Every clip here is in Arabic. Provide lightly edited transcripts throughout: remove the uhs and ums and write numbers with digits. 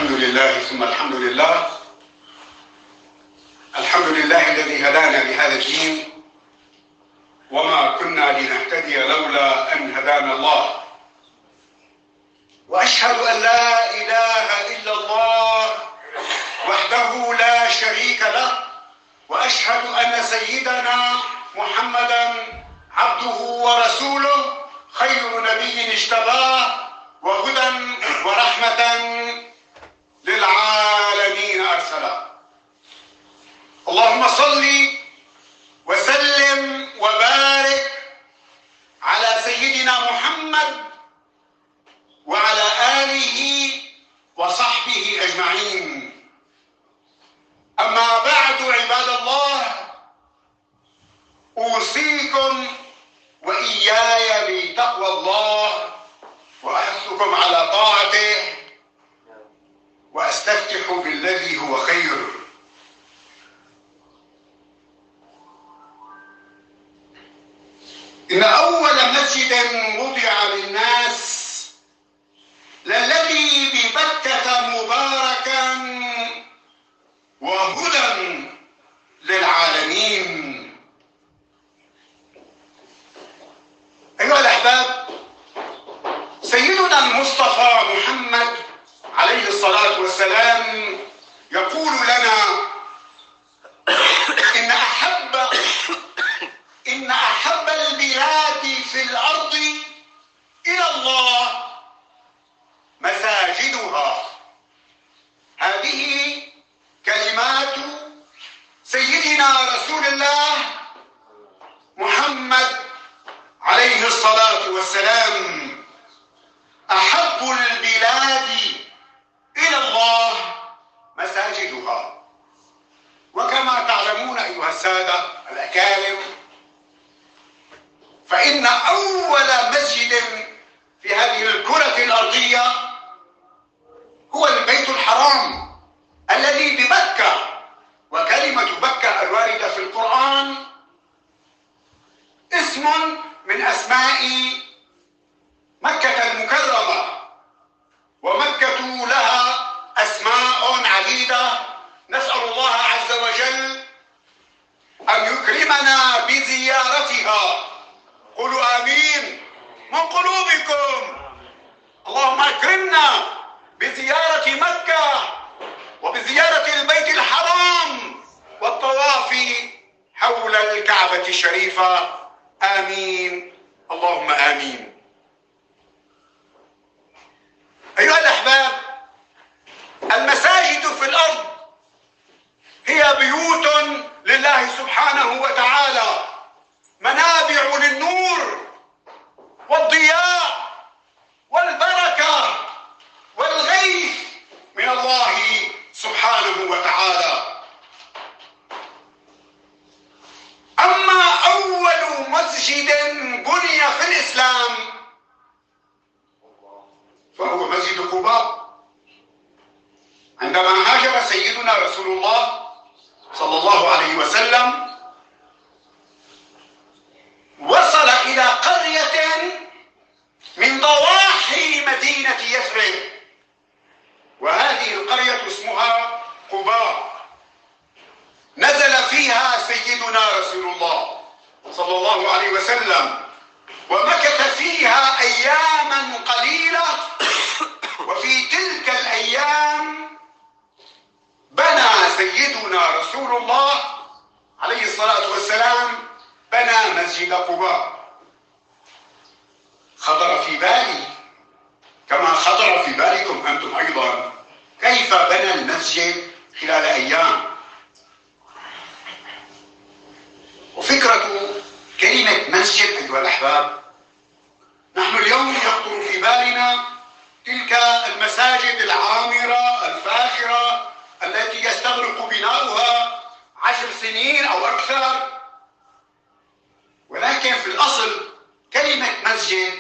الحمد لله ثم الحمد لله. الحمد لله الذي هدانا لهذا الدين، وما كنا لنهتدي لولا أن هدانا الله. وأشهد أن لا إله إلا الله وحده لا شريك له، وأشهد أن سيدنا محمدا عبده ورسوله، خير نبي اجتباه وهدى ورحمة للعالمين أرسله. اللهم صل وسلم وبارك على سيدنا محمد وعلى آله وصحبه أجمعين. أما بعد عباد الله، أوصيكم وإياي بتقوى الله، وأحثكم على طاعته، وأستفتح بالذي هو خير. إن أول مسجد وضع للناس للذي ببكة مباركا وهدى للعالمين. أيها الأحباب، سيدنا المصطفى محمد عليه الصلاة والسلام يقول لنا إن أحب البلاد في الأرض إلى الله مساجدها. هذه كلمات سيدنا رسول الله محمد عليه الصلاة والسلام. أحب البلاد إلى الله مساجدها. وكما تعلمون أيها السادة الأكارم، فإن أول مسجد في هذه الكرة الأرضية هو البيت الحرام الذي بمكة. وكلمة مكة الواردة في القرآن اسم من أسماء مكة المكرمة، ومكة لها أسماء عديدة. نسأل الله عز وجل أن يكرمنا بزيارتها. قولوا آمين من قلوبكم. اللهم أكرمنا بزيارة مكة وبزيارة البيت الحرام والطواف حول الكعبة الشريفة. آمين اللهم آمين. أيها الأحباب، المساجد في الأرض هي بيوت لله سبحانه وتعالى، منابع للنور والضياء والبركة والغيث من الله سبحانه وتعالى. أما أول مسجد بني في الإسلام فهو مسجد قباء. عندما هاجر سيدنا رسول الله صلى الله عليه وسلم، وصل إلى قرية من ضواحي مدينة يثرب، وهذه القرية اسمها قباء. نزل فيها سيدنا رسول الله صلى الله عليه وسلم، ومكث فيها أياما قليلة. وفي تلك الأيام بنى سيدنا رسول الله عليه الصلاة والسلام بنى مسجد قباء. خطر في بالي كما خطر في بالكم أنتم أيضا كيف بنى المسجد خلال أيام. وفكرة كلمة مسجد أيها الأحباب، نحن اليوم يخطر في بالنا تلك المساجد العامرة الفاخرة التي يستغرق بناؤها 10 سنين أو أكثر. ولكن في الأصل كلمة مسجد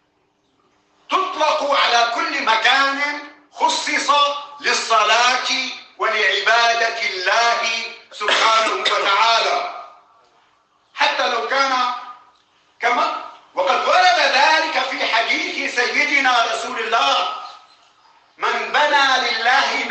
تطلق على كل مكان خصص للصلاة ولعبادة الله سبحانه وتعالى، حتى لو كان كما وقد ورد ذلك في حديث سيدنا رسول الله: من بنى لله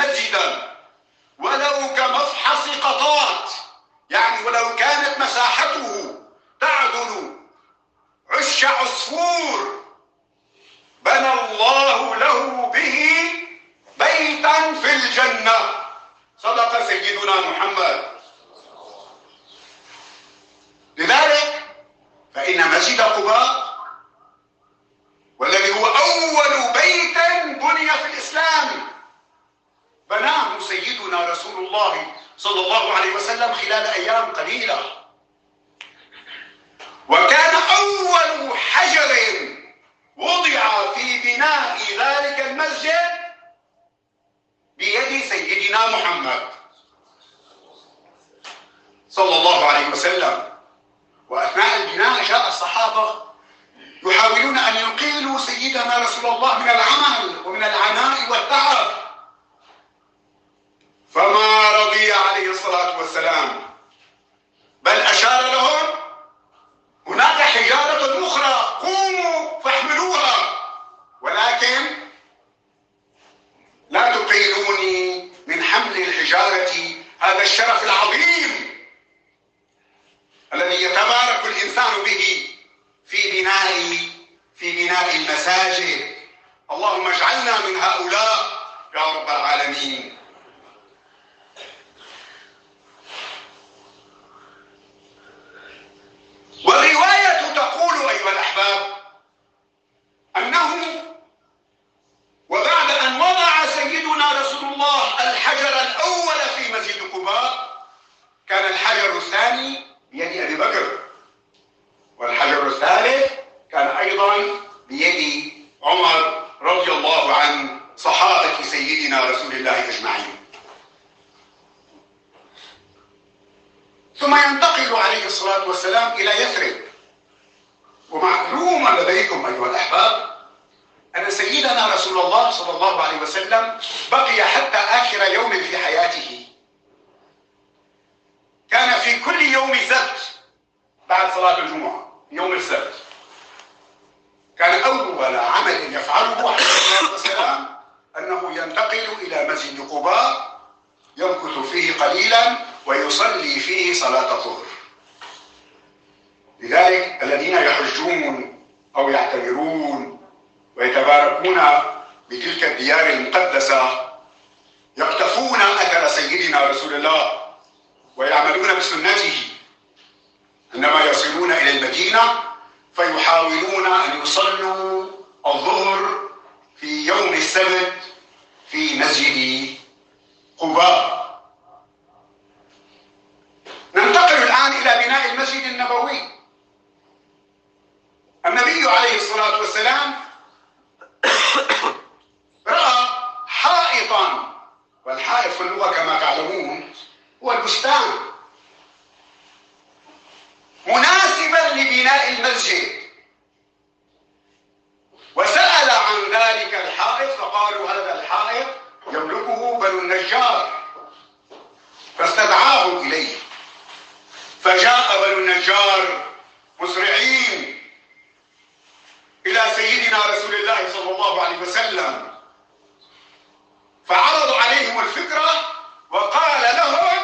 عصفور بنى الله له به بيتا في الجنة. صدق سيدنا محمد. لذلك فإن مسجد قباء والذي هو أول بيت بني في الإسلام بناه سيدنا رسول الله صلى الله عليه وسلم خلال أيام قليلة، وكان أول حجر وضع في بناء ذلك المسجد بيد سيدنا محمد صلى الله عليه وسلم. وأثناء البناء جاء الصحابة يحاولون أن يقيلوا سيدنا رسول الله من العمل ومن العناء والتعب، فما رضي عليه الصلاة والسلام، بل أشار لهم هناك حجارة أخرى قوموا فاحملوها، ولكن لا تقيلوني من حمل الحجارة، هذا الشرف العظيم الذي يتبارك الإنسان به في بناء المساجد. اللهم اجعلنا من هؤلاء يا رب العالمين. والرواية تقول أيها الأحباب أنه وبعد أن وضع سيدنا رسول الله الحجر الأول في مسجد قباء كان الحجر الثاني بيد أبي بكر، والحجر الثالث كان أيضا بيد عمر رضي الله عن صحابة سيدنا رسول الله أجمعين. ثم ينتقل عليه الصلاة والسلام إلى يثرب. ومعلوم لديكم أيها الأحباب أن سيدنا رسول الله صلى الله عليه وسلم بقي حتى آخر يوم في حياته. كان في كل يوم سبت بعد صلاة الجمعة يوم السبت كان أول عمل يفعله عليه الصلاة والسلام أنه ينتقل إلى مسجد قباء يمكث فيه قليلا ويصلي فيه صلاة الظهر. لذلك الذين يحجون أو يعتمرون ويتباركون بتلك الديار المقدسة يقتفون أثر سيدنا رسول الله ويعملون بسنته، عندما يصلون إلى المدينة فيحاولون أن يصلوا الظهر في يوم السبت في مسجد قباء. ننتقل الآن إلى بناء المسجد النبوي. النبي عليه الصلاة والسلام رأى حائطا، والحائط في اللغة كما تعلمون هو البستان، مناسبا لبناء المسجد، وسأل عن ذلك الحائط فقالوا هذا الحائط يملكه بنو النجار، فاستدعاهم إليه. فجاء بنو النجار مسرعين إلى سيدنا رسول الله صلى الله عليه وسلم، فعرضوا عليهم الفكرة وقال لهم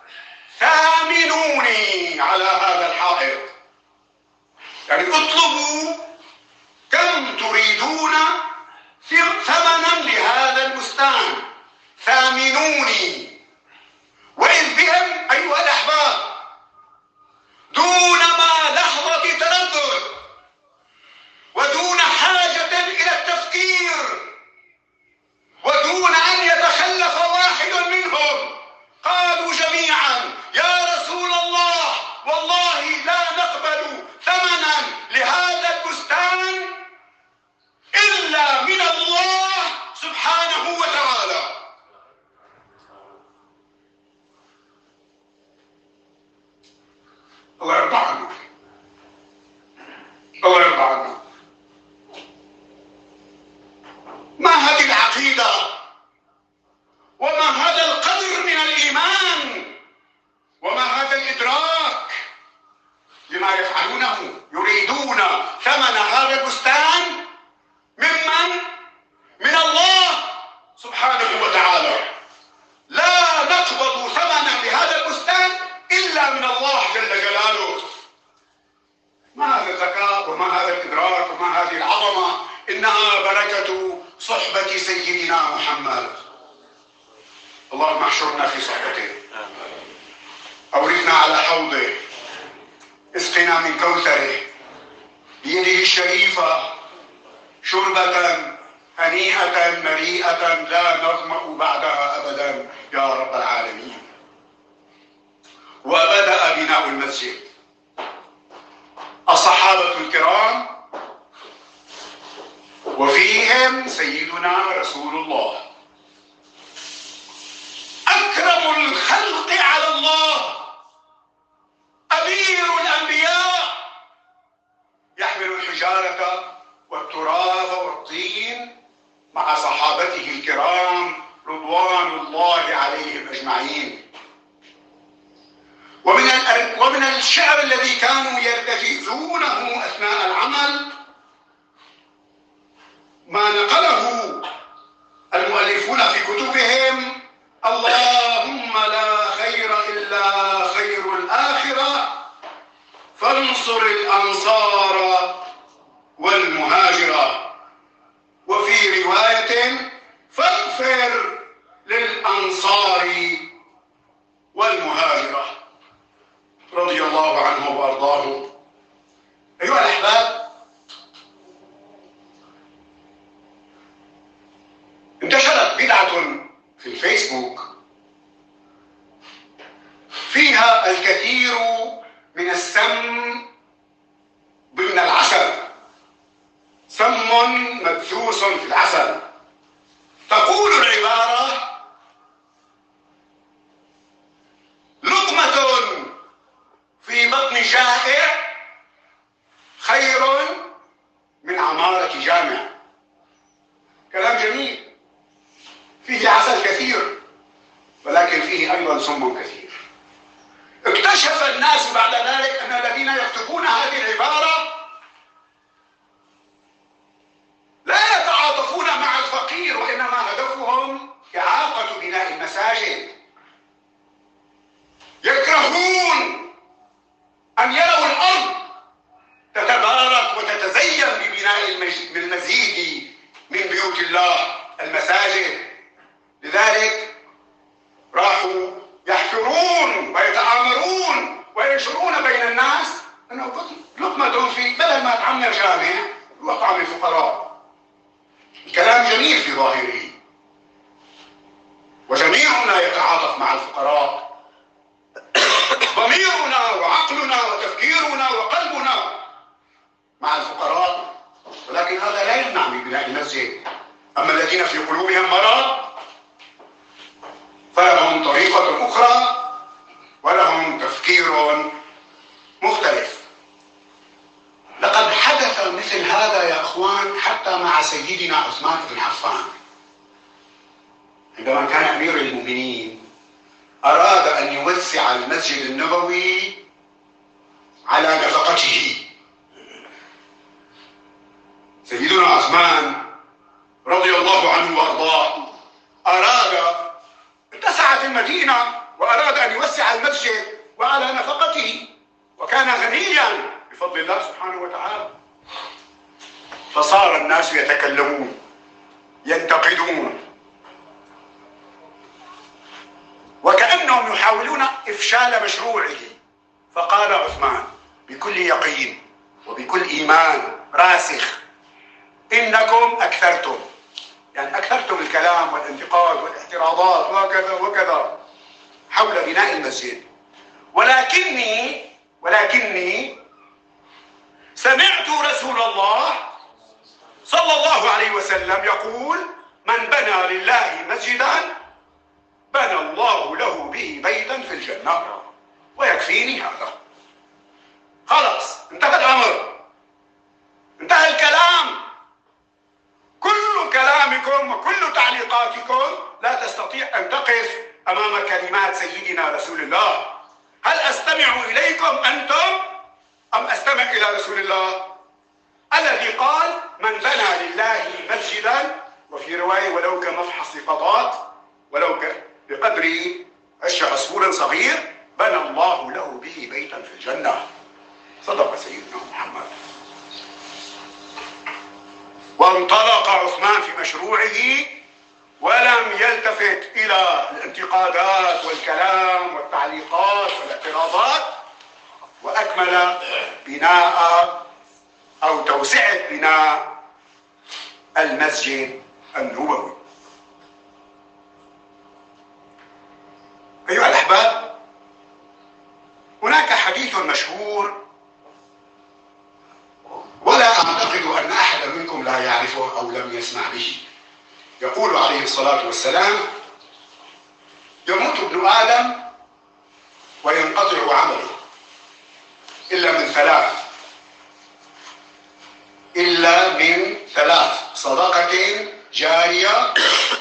ثامنوني على هذا الحائط، يعني اطلبوا كم تريدون ثمنا لهذا البستان، ثامنوني. وإذ بهم أيها الأحباب دون ما لحظة تردد ودون حاجة إلى التفكير ودون أن يتخلف واحد منهم قالوا جميعا يا رسول الله والله لا نقبل ثمنا لهذا البستان إلا من الله سبحانه وتعالى. أراكم هذه العظمة إنها بركة صحبة سيدنا محمد. اللهم احشرنا في صحبته، أوردنا على حوضه، اسقنا من كوثره، بيده الشريفة شربة هنيئة مريئة لا نظمأ بعدها أبدا يا رب العالمين. وبدأ بناء المسجد. الصحابة الكرام وفيهم سيدنا رسول الله أكرم الخلق على الله، أمير الأنبياء، يحمل الحجارة والتراب والطين مع صحابته الكرام رضوان الله عليهم أجمعين. ومن الشعر الذي كانوا يرتجزونه أثناء العمل ما نقله المؤلفون في كتبهم: اللهم لا خير إلا خير الآخرة فانصر الأنصار والمهاجرة، وفي رواية فاغفر للأنصار والمهاجرة رضي الله عنه وأرضاه. أيها الأحباب، انتشرت بدعة في الفيسبوك فيها الكثير من السم ضمن العسل، سم مدسوس في العسل. تقول العبارة: لقمة في بطن جائع خير من عمارة جامع. كلام جميل، فيه عسل كثير ولكن فيه أيضا سم كثير. اكتشف الناس بعد ذلك أن الذين يكتبون هذه العبارة لا يتعاطفون مع الفقير، وإنما هدفهم إعاقة بناء المساجد. يكرهون أن يروا الأرض تتبارك وتتزين ببناء المزيد من بيوت الله المساجد. لذلك راحوا يحفرون ويتآمرون وينشرون بين الناس أنه لقمة في بدل ما تعمر جامع روح تعمل فقراء. الكلام جميل في ظاهره، وجميعنا يتعاطف مع الفقراء، ضميرنا وعقلنا وتفكيرنا وقلبنا مع الفقراء، ولكن هذا لا يمنع من بناء المسجد. أما الذين في قلوبهم مرض فلهم طريقة أخرى ولهم تفكير مختلف. لقد حدث مثل هذا يا أخوان حتى مع سيدنا عثمان بن عفان، عندما كان أمير المؤمنين أراد أن يوسع المسجد النبوي على نفقته. سيدنا عثمان رضي الله عنه وأرضاه اتسعت المدينة وأراد أن يوسع المسجد وعلى نفقته، وكان غنيا بفضل الله سبحانه وتعالى. فصار الناس يتكلمون ينتقدون وكأنهم يحاولون إفشال مشروعه. فقال عثمان بكل يقين وبكل إيمان راسخ: إنكم أكثرتم، يعني أكثرتم الكلام والانتقاد والاعتراضات وكذا وكذا حول بناء المسجد، ولكني سمعت رسول الله صلى الله عليه وسلم يقول: من بنى لله مسجدا بنى الله له به بيتا في الجنة، ويكفيني هذا. خلاص، انتهى الأمر، انتهى الكلام. كل كلامكم وكل تعليقاتكم لا تستطيع أن تقف أمام كلمات سيدنا رسول الله. هل أستمع إليكم أنتم أم أستمع إلى رسول الله الذي قال: من بنى لله مسجدا، وفي رواية ولو كمفحص قطات، ولو بقدر عش عصفور صغير، بنى الله له به بيتا في الجنة. صدق سيدنا محمد. وانطلق عثمان في مشروعه ولم يلتفت إلى الانتقادات والكلام والتعليقات والاعتراضات، وأكمل بناء أو توسعة بناء المسجد النبوي. أيها الأحباب، هناك حديث مشهور ولا أعتقد أن أحد منكم لا يعرفه أو لم يسمع به. يقول عليه الصلاة والسلام: يموت ابن آدم وينقطع عمله إلا من ثلاث، إلا من ثلاث: صدقة جارية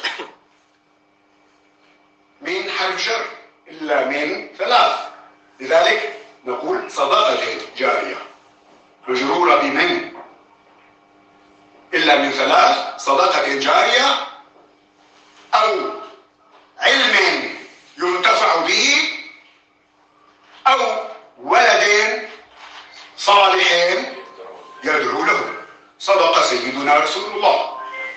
من حرف شر، إلا من ثلاث. لذلك نقول صدقة جارية مجرورة بمن، إلا من ثلاث: صدقة جارية، أو علم ينتفع به، أو ولد صالح يدعو له. صدق سيدنا رسول الله.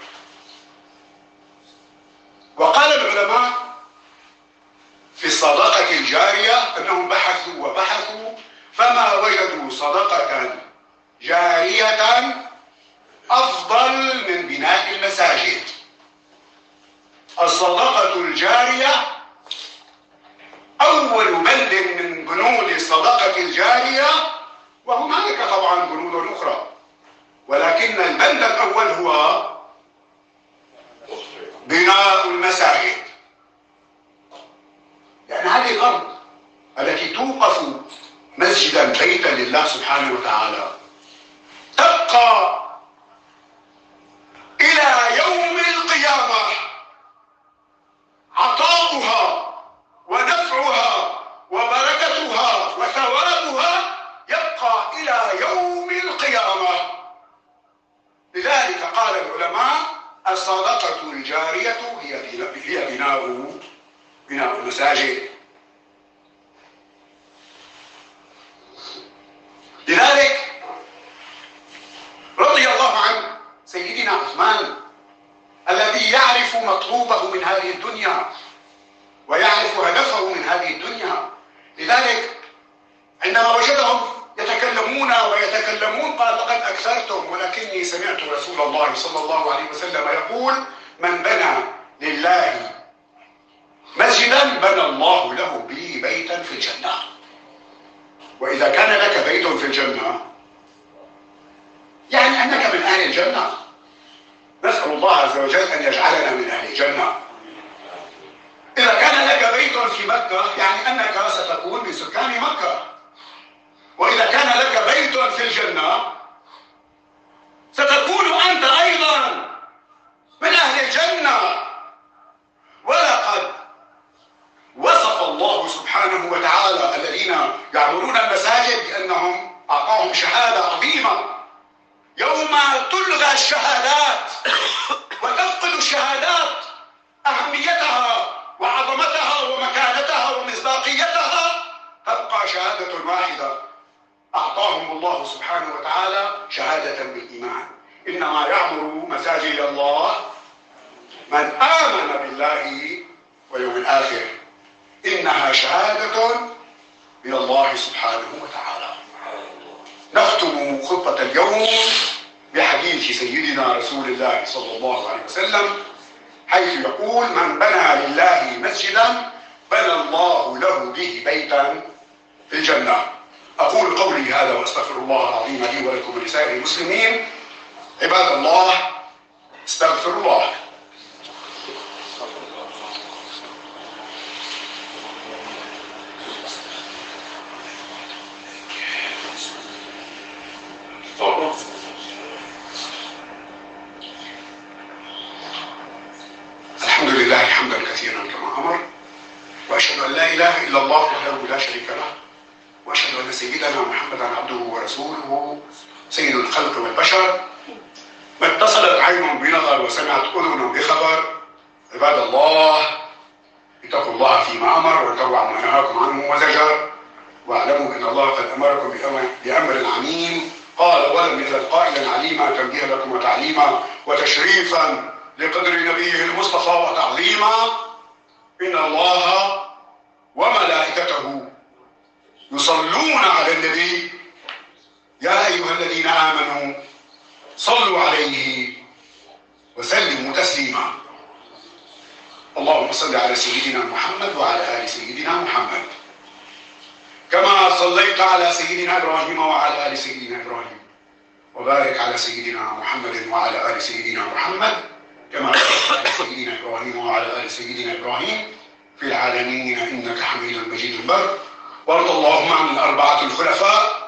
وقال العلماء في الصدقة الجارية أنهم بحثوا وبحثوا فما وجدوا صدقة جارية أفضل من بناء المساجد. الصدقة الجارية أول بند من بنود الصدقة الجارية، وهناك طبعا بنود أخرى، ولكن البند الأول هو بناء المساجد. يعني هذه الأرض التي توقف مسجدا بيتا لله سبحانه وتعالى تبقى إلى يوم القيامة، عطاؤها ونفعها وبركتها وثوابها يبقى إلى يوم القيامة. لذلك قال العلماء: الصدقة الجارية هي بناء المساجد. لذلك رضي الله عن سيدنا عثمان الذي يعرف مطلوبه من هذه الدنيا ويعرف هدفه من هذه الدنيا. لذلك عندما وجدهم يتكلمون قال: لقد أكثرتم، ولكني سمعت رسول الله صلى الله عليه وسلم يقول: من بنى لله مسجدا بنى الله له به بيتا في الجنة. وإذا كان لك بيت في الجنة يعني أنك من أهل الجنة. نسأل الله عز وجل أن يجعلنا من أهل الجنة. إذا كان لك بيت في مكة يعني أنك ستكون من سكان مكة. وإذا كان لك بيت في الجنة ستكون أنت أيضا من أهل الجنة. ولقد وصف الله سبحانه وتعالى الذين يعمرون المساجد بأنهم أعطاهم شهادة عظيمة. يوم تلغى الشهادات وتفقد الشهادات أهميتها وعظمتها ومكانتها ومصداقيتها، تبقى شهادة واحدة أعطاهم الله سبحانه وتعالى شهادة بالإيمان. إنما يعمر مساجد الله من آمن بالله واليوم الآخر. إنها شهادة من الله سبحانه وتعالى. نختم خطبة اليوم بحديث سيدنا رسول الله صلى الله عليه وسلم حيث يقول: من بنى لله مسجدا بنى الله له به بيتا في الجنة. أقول قولي هذا وأستغفر الله العظيم لي ولكم ولسائر المسلمين. عباد الله، استغفر الله. الحمد لله حمدا كثيرا كما أمر، وأشهد أن لا إله إلا الله وحده لا شريك له، وأشهد أن سيدنا محمدا عبده ورسوله سيد الخلق والبشر. ما اتصلت عين بنظر وسمعت أذن بخبر. عباد الله، اتقوا الله فيما أمر وانتهوا عما نهاكم عنه وزجر، واعلموا أن الله قد أمركم بأمر عميم. قال: ولم يزل قائلا عليما تنبيه لكم وتعالى تعليما وتشريفا لقدر نبيه المصطفى وتعظيما. إن الله وملائكته يصلون على النبي يا أيها الذين آمنوا صلوا عليه وسلموا تسليما. اللهم صل على سيدنا محمد وعلى آل سيدنا محمد كما صليت على سيدنا إبراهيم وعلى آل سيدنا إبراهيم، وبارك على سيدنا محمد وعلى آل سيدنا محمد كما باركت على سيدنا إبراهيم وعلى آل سيدنا إبراهيم في العالمين إنك حميد مجيد بر. وارض اللهم عن الأربعة الخلفاء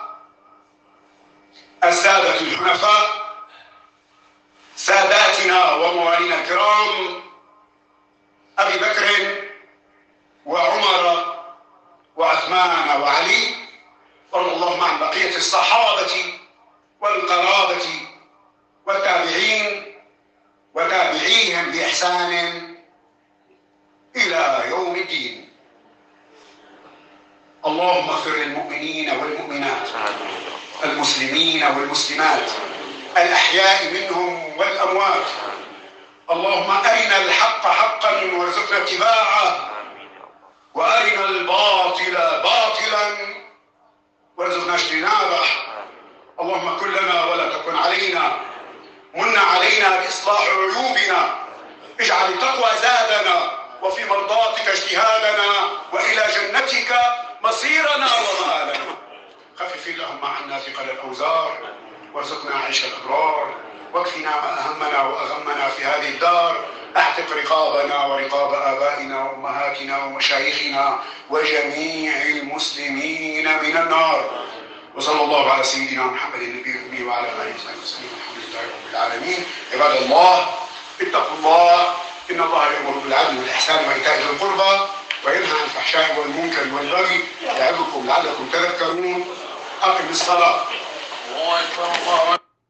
السادة الحنفاء ساداتنا وموالينا الكرام أبي بكر وعمر وعثمان وعلي. وارض اللهم عن بقية الصحابة والقرابة والتابعين وتابعيهم بإحسان إلى يوم الدين. اللهم اغفر للمؤمنين والمؤمنات المسلمين والمسلمات الأحياء منهم والأموات. اللهم أرنا الحق حقا وارزقنا اتباعه، وأرنا الباطل باطلا وارزقنا اجتنابه. اللهم كن لنا ولا تكن علينا، من علينا بإصلاح عيوبنا، اجعل التقوى زادنا، وفي مرضاتك اجتهادنا، وإلى جنتك مصيرنا ومآلنا. خفف اللهم عنا ثقل الأوزار، وارزقنا عيش الأبرار، واكفنا ما أهمنا وأغمنا في هذه الدار. اعتق رقابنا ورقاب آبائنا وأمهاتنا ومشايخنا وجميع المسلمين من النار. وصلى الله على سيدنا محمد النبي الأمي وعلى آله وصحبه وسلم. الحمد لله رب العالمين. عباد الله اتقوا الله، إن الله يأمر بالعدل والإحسان وإيتاء ذي القربى وينهى عن الفحشاء والمنكر والبغي يعظكم لعلكم تذكرون. أقم الصلاة. الله أكبر. الله